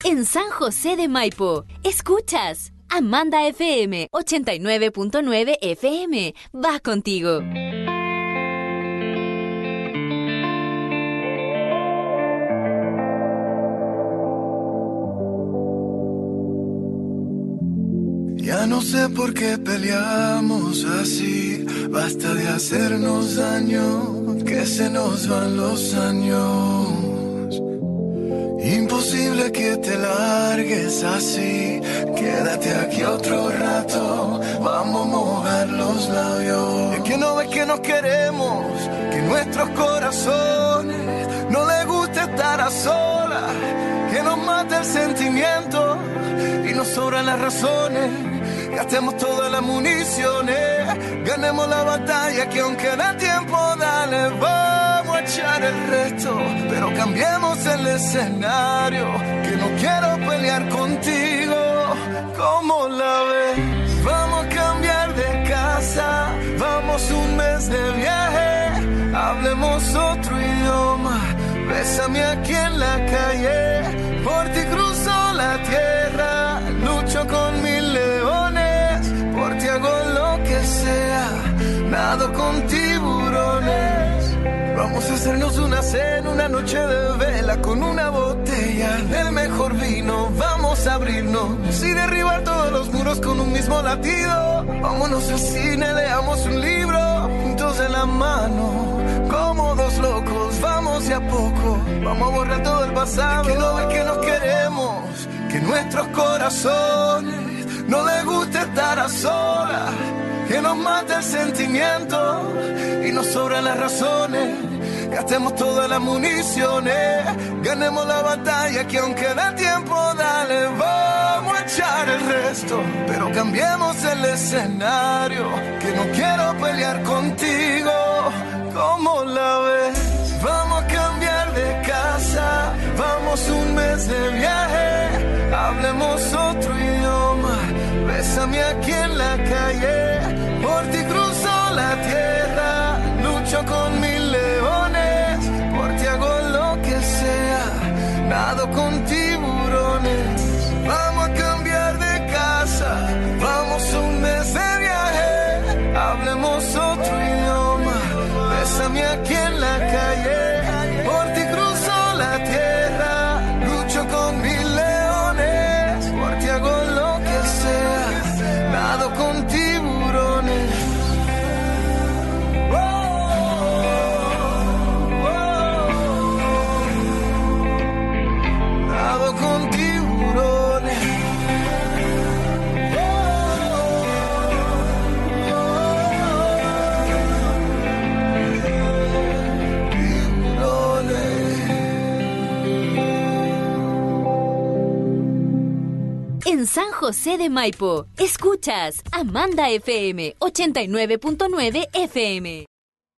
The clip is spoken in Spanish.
En San José de Maipo, escuchas Amanda FM 89.9 FM. Va contigo. Ya no sé por qué peleamos así. Basta de hacernos daño, que se nos van los años. Imposible que te largues así. Quédate aquí otro rato, vamos a mojar los labios. Es que no ves que nos queremos, que nuestros corazones no les gusta estar a solas, que nos mata el sentimiento y nos sobran las razones. Gastemos todas las municiones, ganemos la batalla, que aunque da tiempo, dale, vamos a echar el resto. Pero cambiemos el escenario, que no quiero pelear contigo. ¿Cómo la ves? Vamos a cambiar de casa, vamos un mes de viaje, hablemos otro idioma, bésame aquí en la calle, por ti cruzo la tierra, lucho con mil leones, por ti hago lo que sea, nado con tiburones. Vamos a hacernos una cena, una noche de vela, con una botella del mejor vino. Vamos a abrirnos y derribar todos los muros con un mismo latido. Vámonos al cine, leamos un libro, juntos de la mano, como dos locos. Vamos de a poco, vamos a borrar todo el pasado. Es que no ves que nos queremos, que nuestros corazones no les gusta estar a solas, que nos mata el sentimiento y nos sobran las razones. Gastemos todas las municiones, ganemos la batalla, que aunque da tiempo, dale, vamos a echar el resto. Pero cambiemos el escenario, que no quiero pelear contigo. ¿Cómo la ves? Vamos a cambiar de casa, vamos un mes de viaje, hablemos otro idioma, bésame aquí en la calle, por ti cruzo la tierra, lucho con mil leones, por ti hago lo que sea, nado con tiburones. Vamos a cambiar de casa, vamos un mes de viaje, hablemos otro idioma, bésame aquí en la calle, por ti cruzo la tierra, lucho con mil leones, por ti hago lo que sea, nado con tiburones. Nado con tiburones. En San José de Maipo, escuchas Amanda FM 89.9 FM.